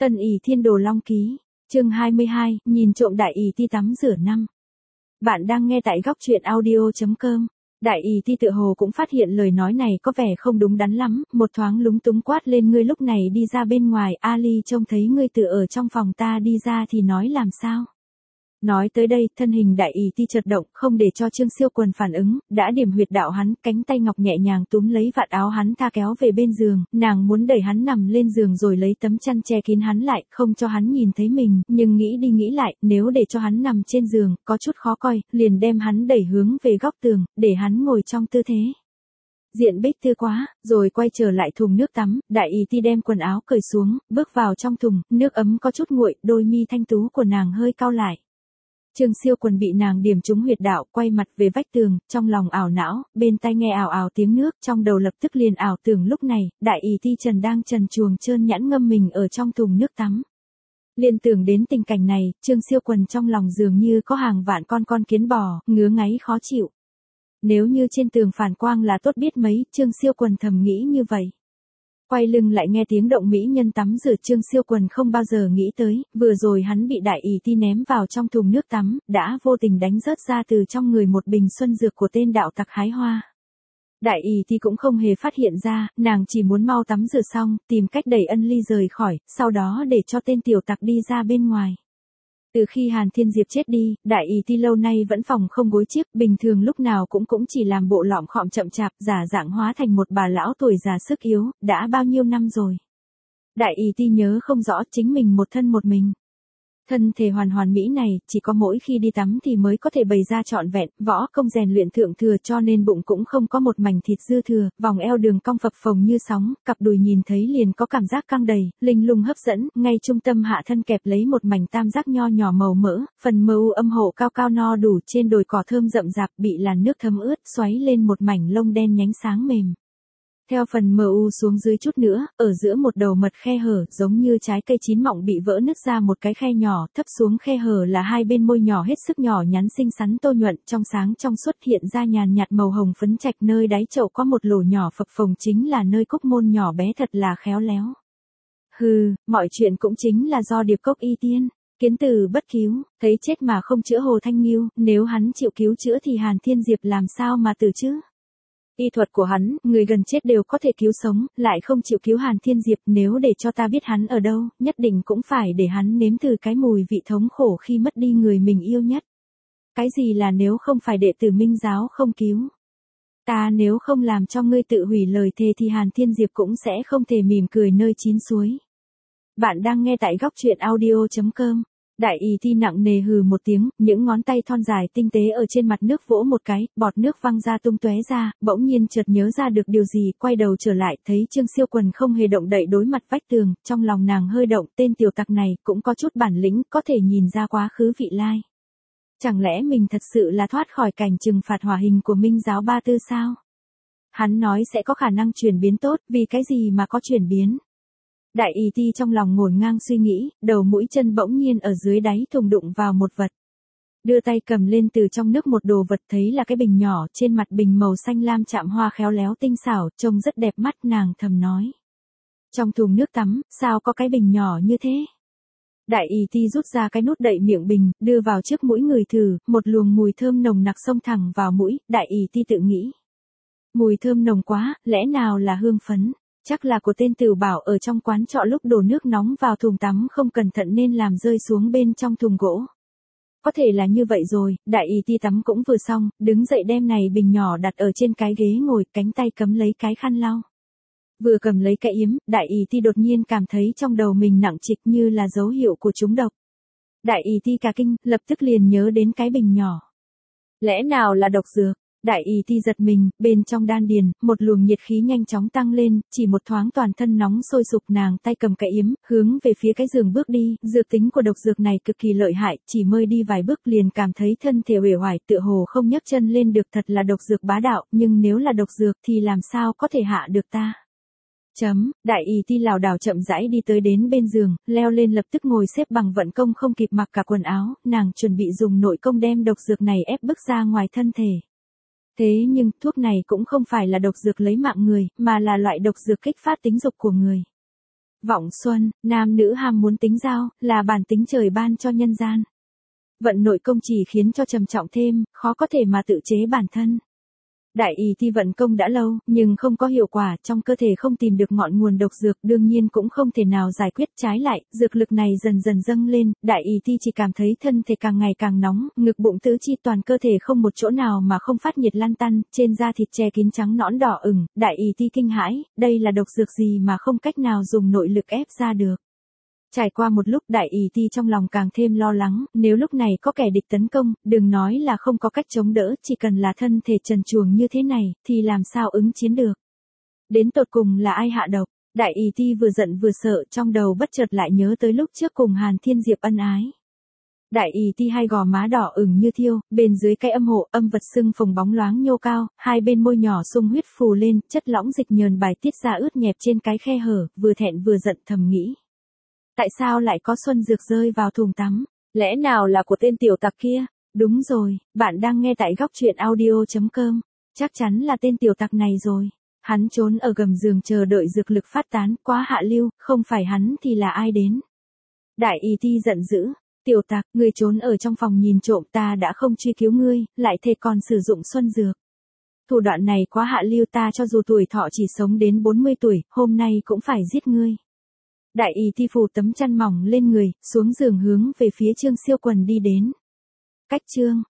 Tân Ỷ Thiên Đồ Long Ký, chương 22, nhìn trộm Đại Ỷ Ti tắm rửa năm. Bạn đang nghe tại góc truyện audio.com. Đại Ỷ Ti tựa hồ cũng phát hiện lời nói này có vẻ không đúng đắn lắm, một thoáng lúng túng quát lên, ngươi lúc này đi ra bên ngoài, Ali trông thấy ngươi tự ở trong phòng ta đi ra thì nói làm sao? Nói tới đây, thân hình Đại Ỷ Ti chợt động, không để cho Trương Siêu Quần phản ứng, đã điểm huyệt đạo hắn, cánh tay ngọc nhẹ nhàng túm lấy vạt áo hắn tha kéo về bên giường, nàng muốn đẩy hắn nằm lên giường rồi lấy tấm chăn che kín hắn lại, không cho hắn nhìn thấy mình, nhưng nghĩ đi nghĩ lại, nếu để cho hắn nằm trên giường, có chút khó coi, liền đem hắn đẩy hướng về góc tường, để hắn ngồi trong tư thế diện bích tư quá, rồi quay trở lại thùng nước tắm, Đại Ỷ Ti đem quần áo cởi xuống, bước vào trong thùng, nước ấm có chút nguội, đôi mi thanh tú của nàng hơi cau lại. Trương Siêu Quần bị nàng điểm trúng huyệt đạo, quay mặt về vách tường, trong lòng ảo não, bên tai nghe ào ào tiếng nước, trong đầu lập tức liền ảo tưởng lúc này, Đại Ỷ Ti đang trần truồng trơn nhẵn ngâm mình ở trong thùng nước tắm. Liên tưởng đến tình cảnh này, Trương Siêu Quần trong lòng dường như có hàng vạn con kiến bò, ngứa ngáy khó chịu. Nếu như trên tường phản quang là tốt biết mấy, Trương Siêu Quần thầm nghĩ như vậy. Quay lưng lại nghe tiếng động mỹ nhân tắm rửa, Trương Siêu Quần không bao giờ nghĩ tới, vừa rồi hắn bị Đại Ỷ Ti ném vào trong thùng nước tắm, đã vô tình đánh rớt ra từ trong người một bình xuân dược của tên đạo tặc hái hoa. Đại Ỷ Ti cũng không hề phát hiện ra, nàng chỉ muốn mau tắm rửa xong, tìm cách đẩy Ân Ly rời khỏi, sau đó để cho tên tiểu tặc đi ra bên ngoài. Từ khi Hàn Thiên Diệp chết đi, Đại Ỷ Ti lâu nay vẫn phòng không gối chiếc, bình thường lúc nào cũng chỉ làm bộ lọm khọm chậm chạp, giả dạng hóa thành một bà lão tuổi già sức yếu, đã bao nhiêu năm rồi. Đại Ỷ Ti nhớ không rõ chính mình một thân một mình. Thân thể hoàn mỹ này, chỉ có mỗi khi đi tắm thì mới có thể bày ra trọn vẹn, võ công rèn luyện thượng thừa cho nên bụng cũng không có một mảnh thịt dư thừa, vòng eo đường cong phập phồng như sóng, cặp đùi nhìn thấy liền có cảm giác căng đầy, linh lung hấp dẫn, ngay trung tâm hạ thân kẹp lấy một mảnh tam giác nho nhỏ màu mỡ, phần mờ u âm hộ cao cao no đủ, trên đồi cỏ thơm rậm rạp bị làn nước thấm ướt, xoáy lên một mảnh lông đen nhánh sáng mềm. Theo phần mờ u xuống dưới chút nữa, ở giữa một đầu mật khe hở, giống như trái cây chín mọng bị vỡ nứt ra một cái khe nhỏ, thấp xuống khe hở là hai bên môi nhỏ hết sức nhỏ nhắn xinh xắn tô nhuận, trong sáng trong suốt hiện ra nhàn nhạt màu hồng phấn trạch, nơi đáy chậu có một lỗ nhỏ phập phồng chính là nơi cúc môn nhỏ bé thật là khéo léo. Hừ, mọi chuyện cũng chính là do điệp cốc y tiên. Kiến từ bất cứu, thấy chết mà không chữa Hồ Thanh Nghiêu, nếu hắn chịu cứu chữa thì Hàn Thiên Diệp làm sao mà từ chứ? Y thuật của hắn, người gần chết đều có thể cứu sống, lại không chịu cứu Hàn Thiên Diệp, nếu để cho ta biết hắn ở đâu, nhất định cũng phải để hắn nếm thử cái mùi vị thống khổ khi mất đi người mình yêu nhất. Cái gì là nếu không phải đệ tử Minh giáo không cứu? Ta nếu không làm cho ngươi tự hủy lời thề thì Hàn Thiên Diệp cũng sẽ không thể mỉm cười nơi chín suối. Bạn đang nghe tại góc truyện audio.com. Đại Ỷ Ti nặng nề hừ một tiếng, những ngón tay thon dài tinh tế ở trên mặt nước vỗ một cái, bọt nước văng ra tung tóe ra, bỗng nhiên chợt nhớ ra được điều gì, quay đầu trở lại, thấy Trương Siêu Quần không hề động đậy đối mặt vách tường, trong lòng nàng hơi động, tên tiểu tặc này cũng có chút bản lĩnh, có thể nhìn ra quá khứ vị lai. Chẳng lẽ mình thật sự là thoát khỏi cảnh trừng phạt hỏa hình của Minh giáo Ba Tư sao? Hắn nói sẽ có khả năng chuyển biến tốt, vì cái gì mà có chuyển biến? Đại Ỷ Ti trong lòng ngổn ngang suy nghĩ, đầu mũi chân bỗng nhiên ở dưới đáy thùng đụng vào một vật. Đưa tay cầm lên từ trong nước một đồ vật, thấy là cái bình nhỏ, trên mặt bình màu xanh lam chạm hoa khéo léo tinh xảo, trông rất đẹp mắt, nàng thầm nói. Trong thùng nước tắm, sao có cái bình nhỏ như thế? Đại Ỷ Ti rút ra cái nút đậy miệng bình, đưa vào trước mũi người thử, một luồng mùi thơm nồng nặc xông thẳng vào mũi, Đại Ỷ Ti tự nghĩ. Mùi thơm nồng quá, lẽ nào là hương phấn? Chắc là của tên Tửu Bảo ở trong quán trọ lúc đổ nước nóng vào thùng tắm không cẩn thận nên làm rơi xuống bên trong thùng gỗ. Có thể là như vậy rồi, Đại Ỷ Ti tắm cũng vừa xong, đứng dậy đem này bình nhỏ đặt ở trên cái ghế ngồi, cánh tay cấm lấy cái khăn lau. Vừa cầm lấy cái yếm, Đại Ỷ Ti đột nhiên cảm thấy trong đầu mình nặng trịch như là dấu hiệu của trúng độc. Đại Ỷ Ti cả kinh, lập tức liền nhớ đến cái bình nhỏ. Lẽ nào là độc dược? Đại Ỷ Ti giật mình, bên trong đan điền, một luồng nhiệt khí nhanh chóng tăng lên, chỉ một thoáng toàn thân nóng sôi sục, nàng tay cầm cái yếm, hướng về phía cái giường bước đi, dược tính của độc dược này cực kỳ lợi hại, chỉ mới đi vài bước liền cảm thấy thân thể uể oải, tựa hồ không nhấc chân lên được, thật là độc dược bá đạo, nhưng nếu là độc dược thì làm sao có thể hạ được ta? Đại Ỷ Ti lảo đảo chậm rãi đi tới đến bên giường, leo lên lập tức ngồi xếp bằng vận công không kịp mặc cả quần áo, nàng chuẩn bị dùng nội công đem độc dược này ép bức ra ngoài thân thể. Thế nhưng, thuốc này cũng không phải là độc dược lấy mạng người, mà là loại độc dược kích phát tính dục của người. Vọng xuân, nam nữ ham muốn tính giao, là bản tính trời ban cho nhân gian. Vận nội công chỉ khiến cho trầm trọng thêm, khó có thể mà tự chế bản thân. Đại y ti vận công đã lâu, nhưng không có hiệu quả, trong cơ thể không tìm được ngọn nguồn độc dược, đương nhiên cũng không thể nào giải quyết. Trái lại, dược lực này dần dần dâng lên, đại y ti chỉ cảm thấy thân thể càng ngày càng nóng, ngực bụng tứ chi toàn cơ thể không một chỗ nào mà không phát nhiệt lan tăn, trên da thịt che kín trắng nõn đỏ ửng. Đại y ti kinh hãi, đây là độc dược gì mà không cách nào dùng nội lực ép ra được. Trải qua một lúc, đại y ti trong lòng càng thêm lo lắng, nếu lúc này có kẻ địch tấn công, đừng nói là không có cách chống đỡ, chỉ cần là thân thể trần truồng như thế này, thì làm sao ứng chiến được. Đến tột cùng là ai hạ độc? Đại y ti vừa giận vừa sợ, trong đầu bất chợt lại nhớ tới lúc trước cùng Hàn Thiên Diệp ân ái. Đại y ti hai gò má đỏ ửng như thiêu, bên dưới cái âm hộ, âm vật sưng phồng bóng loáng nhô cao, hai bên môi nhỏ sung huyết phù lên, chất lỏng dịch nhờn bài tiết ra ướt nhẹp trên cái khe hở, vừa thẹn vừa giận thầm nghĩ. Tại sao lại có xuân dược rơi vào thùng tắm? Lẽ nào là của tên tiểu tặc kia? Đúng rồi, bạn đang nghe tại góc truyện audio.com. Chắc chắn là tên tiểu tặc này rồi. Hắn trốn ở gầm giường chờ đợi dược lực phát tán, quá hạ lưu, không phải hắn thì là ai đến? Đại y ti giận dữ. Tiểu tặc, ngươi trốn ở trong phòng nhìn trộm, ta đã không truy cứu ngươi, lại thề còn sử dụng xuân dược. Thủ đoạn này quá hạ lưu, ta cho dù tuổi thọ chỉ sống đến 40 tuổi, hôm nay cũng phải giết ngươi. Đại y ti phủ tấm chăn mỏng lên người, xuống giường hướng về phía Trương Siêu Quần đi đến. Cách chương